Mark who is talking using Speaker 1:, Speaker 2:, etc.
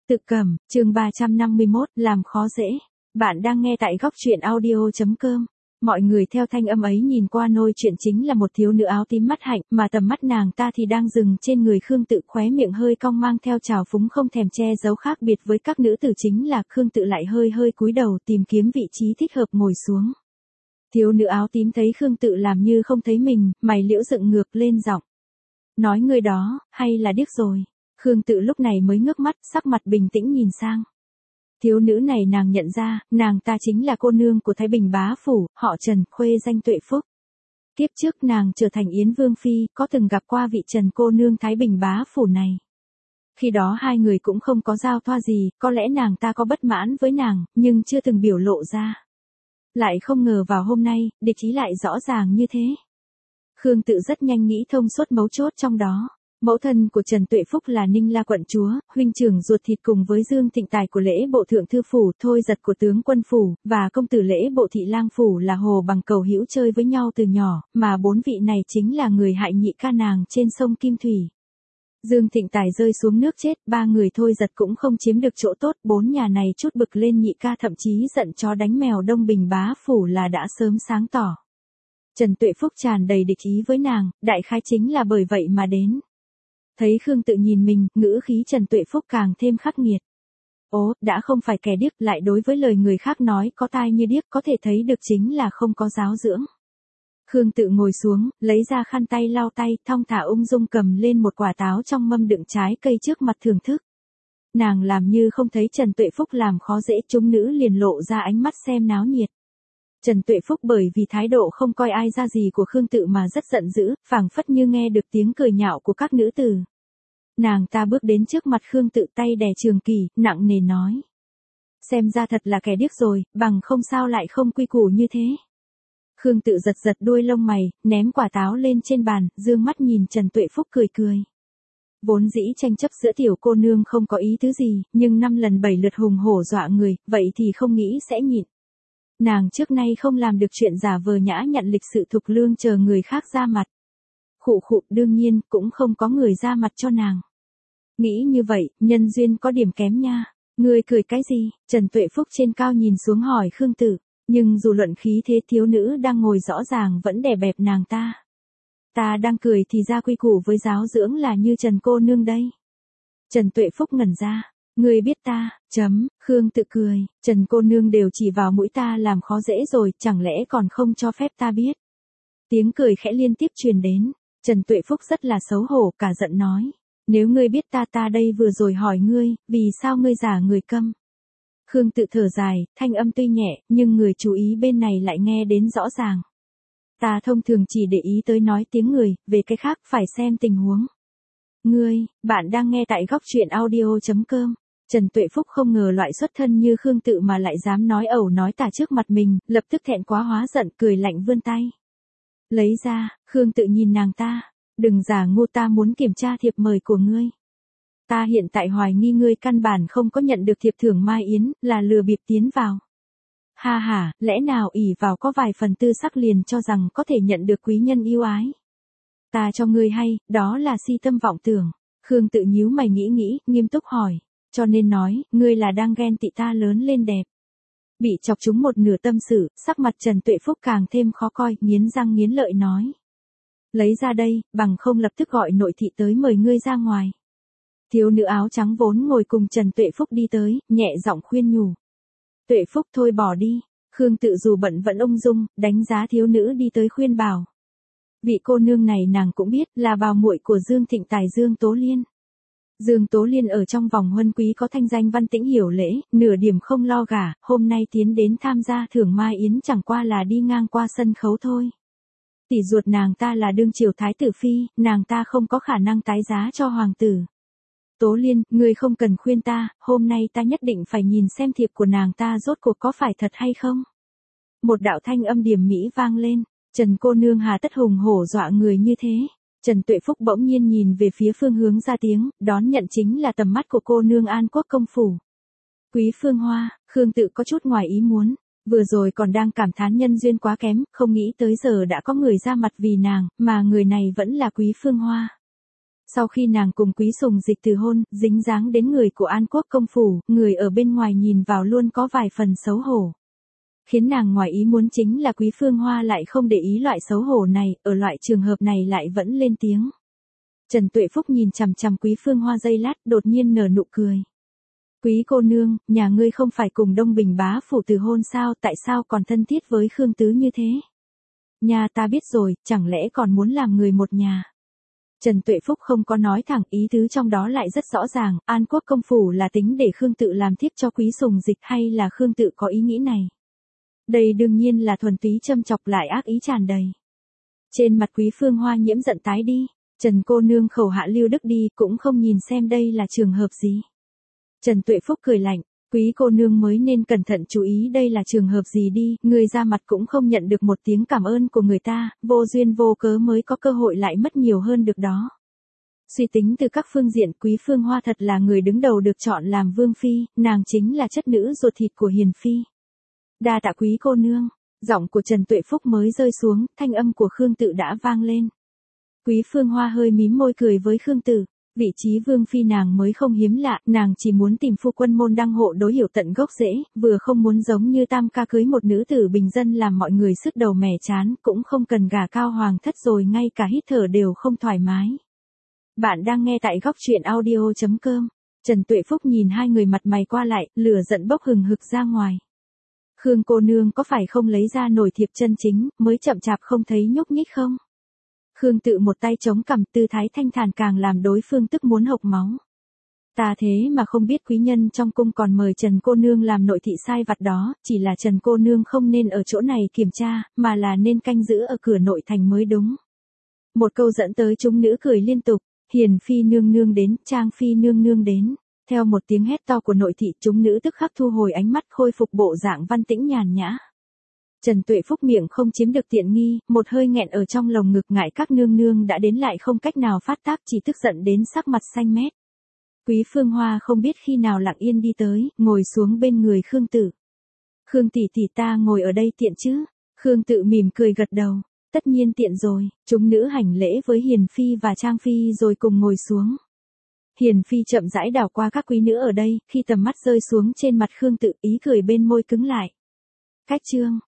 Speaker 1: Tự Cẩm, chương 351, làm khó dễ. Bạn đang nghe tại góc truyện audio.com. Mọi người theo thanh âm ấy nhìn qua nôi chuyện chính là một thiếu nữ áo tím mắt hạnh, mà tầm mắt nàng ta thì đang dừng trên người Khương Tự, khóe miệng hơi cong mang theo trào phúng không thèm che giấu, khác biệt với các nữ tử chính là Khương Tự lại hơi cúi đầu tìm kiếm vị trí thích hợp ngồi xuống. Thiếu nữ áo tím thấy Khương Tự làm như không thấy mình, mày liễu dựng ngược lên giọng. Nói người đó, hay là điếc rồi? Khương Tự lúc này mới ngước mắt, sắc mặt bình tĩnh nhìn sang. Thiếu nữ này nàng nhận ra, nàng ta chính là cô nương của Thái Bình bá phủ, họ Trần, khuê danh Tuệ Phúc. Kiếp trước nàng trở thành Yến Vương phi, có từng gặp qua vị Trần cô nương Thái Bình bá phủ này. Khi đó hai người cũng không có giao thoa gì, có lẽ nàng ta có bất mãn với nàng, nhưng chưa từng biểu lộ ra. Lại không ngờ vào hôm nay, địch ý lại rõ ràng như thế. Khương Tự rất nhanh nghĩ thông suốt mấu chốt trong đó. Mẫu thân của Trần Tuệ Phúc là Ninh La quận chúa, huynh trưởng ruột thịt cùng với Dương Thịnh Tài của lễ bộ thượng thư phủ, Thôi Giật của tướng quân phủ, và công tử lễ bộ thị lang phủ là Hồ Bằng Cầu hữu chơi với nhau từ nhỏ, mà bốn vị này chính là người hại nhị ca nàng trên sông Kim Thủy. Dương Thịnh Tài rơi xuống nước chết, ba người Thôi Giật cũng không chiếm được chỗ tốt, bốn nhà này chút bực lên nhị ca, thậm chí giận chó đánh mèo Đông Bình bá phủ là đã sớm sáng tỏ. Trần Tuệ Phúc tràn đầy địch ý với nàng, đại khái chính là bởi vậy mà đến. Thấy Khương Tự nhìn mình, ngữ khí Trần Tuệ Phúc càng thêm khắc nghiệt. Ố, đã không phải kẻ điếc, lại đối với lời người khác nói có tai như điếc, có thể thấy được chính là không có giáo dưỡng. Khương Tự ngồi xuống, lấy ra khăn tay lau tay, thong thả ung dung cầm lên một quả táo trong mâm đựng trái cây trước mặt thưởng thức. Nàng làm như không thấy Trần Tuệ Phúc làm khó dễ, chúng nữ liền lộ ra ánh mắt xem náo nhiệt. Trần Tuệ Phúc bởi vì thái độ không coi ai ra gì của Khương Tự mà rất giận dữ, phảng phất như nghe được tiếng cười nhạo của các nữ tử. Nàng ta bước đến trước mặt Khương Tự, tay đè trường kỳ, nặng nề nói. Xem ra thật là kẻ điếc rồi, bằng không sao lại không quy củ như thế. Khương Tự giật đuôi lông mày, ném quả táo lên trên bàn, dương mắt nhìn Trần Tuệ Phúc cười. Vốn dĩ tranh chấp giữa tiểu cô nương không có ý tứ gì, nhưng 5 lần 7 lượt hùng hổ dọa người, vậy thì không nghĩ sẽ nhịn. Nàng trước nay không làm được chuyện giả vờ nhã nhặn lịch sự thục lương chờ người khác ra mặt. Khụ, đương nhiên, cũng không có người ra mặt cho nàng. Nghĩ như vậy, nhân duyên có điểm kém nha. Ngươi cười cái gì? Trần Tuệ Phúc trên cao nhìn xuống hỏi Khương Tự, nhưng dù luận khí thế thiếu nữ đang ngồi rõ ràng vẫn đè bẹp nàng ta. Ta đang cười thì ra quy củ với giáo dưỡng là như Trần cô nương đây. Trần Tuệ Phúc ngẩn ra. Ngươi biết ta, Khương Tự cười, Trần cô nương đều chỉ vào mũi ta làm khó dễ rồi, chẳng lẽ còn không cho phép ta biết. Tiếng cười khẽ liên tiếp truyền đến, Trần Tuệ Phúc rất là xấu hổ, cả giận nói. Nếu ngươi biết ta đây vừa rồi hỏi ngươi, vì sao ngươi giả người câm. Khương Tự thở dài, thanh âm tuy nhẹ, nhưng người chú ý bên này lại nghe đến rõ ràng. Ta thông thường chỉ để ý tới nói tiếng người, về cái khác phải xem tình huống. Bạn đang nghe tại góc truyện audio.com. Trần Tuệ Phúc không ngờ loại xuất thân như Khương Tự mà lại dám nói ẩu nói tả trước mặt mình, lập tức thẹn quá hóa giận, cười lạnh vươn tay. Lấy ra, Khương Tự nhìn nàng ta, đừng giả ngu, ta muốn kiểm tra thiệp mời của ngươi. Ta hiện tại hoài nghi ngươi căn bản không có nhận được thiệp thưởng Mai Yến, là lừa bịp tiến vào. Ha, lẽ nào ỷ vào có vài phần tư sắc liền cho rằng có thể nhận được quý nhân yêu ái. Ta cho ngươi hay, đó là si tâm vọng tưởng. Khương Tự nhíu mày nghĩ, nghiêm túc hỏi. Cho nên nói, ngươi là đang ghen tị ta lớn lên đẹp. Bị chọc trúng một nửa tâm sự, sắc mặt Trần Tuệ Phúc càng thêm khó coi, nghiến răng nghiến lợi nói. Lấy ra đây, bằng không lập tức gọi nội thị tới mời ngươi ra ngoài. Thiếu nữ áo trắng vốn ngồi cùng Trần Tuệ Phúc đi tới, nhẹ giọng khuyên nhủ. Tuệ Phúc thôi bỏ đi. Khương Tự dù bận vẫn ung dung, đánh giá thiếu nữ đi tới khuyên bảo. Vị cô nương này nàng cũng biết là bào muội của Dương Thịnh Tài Dương Tố Liên. Dương Tố Liên ở trong vòng huân quý có thanh danh văn tĩnh hiểu lễ, nửa điểm không lo gả, hôm nay tiến đến tham gia thưởng Mai Yến chẳng qua là đi ngang qua sân khấu thôi. Tỷ ruột nàng ta là đương triều thái tử phi, nàng ta không có khả năng tái giá cho hoàng tử. Tố Liên, ngươi không cần khuyên ta, hôm nay ta nhất định phải nhìn xem thiệp của nàng ta rốt cuộc có phải thật hay không. Một đạo thanh âm điềm mỹ vang lên, Trần cô nương hà tất hùng hổ dọa người như thế. Trần Tuệ Phúc bỗng nhiên nhìn về phía phương hướng ra tiếng, đón nhận chính là tầm mắt của cô nương An Quốc công phủ. Quý Phương Hoa, Khương Tự có chút ngoài ý muốn, vừa rồi còn đang cảm thán nhân duyên quá kém, không nghĩ tới giờ đã có người ra mặt vì nàng, mà người này vẫn là Quý Phương Hoa. Sau khi nàng cùng Quý Sùng Dịch từ hôn, dính dáng đến người của An Quốc công phủ, người ở bên ngoài nhìn vào luôn có vài phần xấu hổ. Khiến nàng ngoài ý muốn chính là Quý Phương Hoa lại không để ý loại xấu hổ này, ở loại trường hợp này lại vẫn lên tiếng. Trần Tuệ Phúc nhìn chằm chằm Quý Phương Hoa giây lát, đột nhiên nở nụ cười. Quý cô nương, nhà ngươi không phải cùng Đông Bình bá phủ từ hôn sao, tại sao còn thân thiết với Khương Tứ như thế? Nhà ta biết rồi, chẳng lẽ còn muốn làm người một nhà? Trần Tuệ Phúc không có nói thẳng, ý tứ trong đó lại rất rõ ràng, An Quốc công phủ là tính để Khương Tự làm thiếp cho Quý Sùng Dịch hay là Khương Tự có ý nghĩ này? Đây đương nhiên là thuần túy châm chọc lại ác ý tràn đầy. Trên mặt Quý Phương Hoa nhiễm giận tái đi, Trần cô nương khẩu hạ lưu đức đi, cũng không nhìn xem đây là trường hợp gì. Trần Tuệ Phúc cười lạnh, Quý cô nương mới nên cẩn thận chú ý đây là trường hợp gì đi, người ra mặt cũng không nhận được một tiếng cảm ơn của người ta, vô duyên vô cớ mới có cơ hội lại mất nhiều hơn được đó. Suy tính từ các phương diện, Quý Phương Hoa thật là người đứng đầu được chọn làm vương phi, nàng chính là chất nữ ruột thịt của hiền phi. Đa tạ Quý cô nương, giọng của Trần Tuệ Phúc mới rơi xuống, thanh âm của Khương Tự đã vang lên. Quý Phương Hoa hơi mím môi cười với Khương Tự. Vị trí vương phi nàng mới không hiếm lạ, nàng chỉ muốn tìm phu quân môn đăng hộ đối hiểu tận gốc rễ, vừa không muốn giống như Tam ca cưới một nữ tử bình dân làm mọi người sứt đầu mẻ chán, cũng không cần gả cao hoàng thất rồi ngay cả hít thở đều không thoải mái. Bạn đang nghe tại góc truyện audio.com. Trần Tuệ Phúc nhìn hai người mặt mày qua lại, lửa giận bốc hừng hực ra ngoài. Khương cô nương có phải không lấy ra nổi thiệp chân chính, mới chậm chạp không thấy nhúc nhích không? Khương Tự một tay chống cằm, tư thái thanh thản càng làm đối phương tức muốn hộc máu. Ta thế mà không biết quý nhân trong cung còn mời Trần cô nương làm nội thị sai vặt đó, chỉ là Trần cô nương không nên ở chỗ này kiểm tra, mà là nên canh giữ ở cửa nội thành mới đúng. Một câu dẫn tới chúng nữ cười liên tục, Hiền phi nương nương đến, Trang phi nương nương đến. Theo một tiếng hét to của nội thị, chúng nữ tức khắc thu hồi ánh mắt, khôi phục bộ dạng văn tĩnh nhàn nhã. Trần Tuệ Phúc miệng không chiếm được tiện nghi, một hơi nghẹn ở trong lồng ngực, ngại các nương nương đã đến lại không cách nào phát tác, chỉ tức giận đến sắc mặt xanh mét. Quý Phương Hoa không biết khi nào lặng yên đi tới, ngồi xuống bên người Khương Tự. Khương tỷ tỷ, ta ngồi ở đây tiện chứ? Khương Tự mỉm cười gật đầu, tất nhiên tiện rồi. Chúng nữ hành lễ với Hiền phi và Trang phi rồi cùng ngồi xuống. Hiền phi chậm rãi đảo qua các quý nữ ở đây, khi tầm mắt rơi xuống trên mặt Khương Tự, ý cười bên môi cứng lại. Cách chương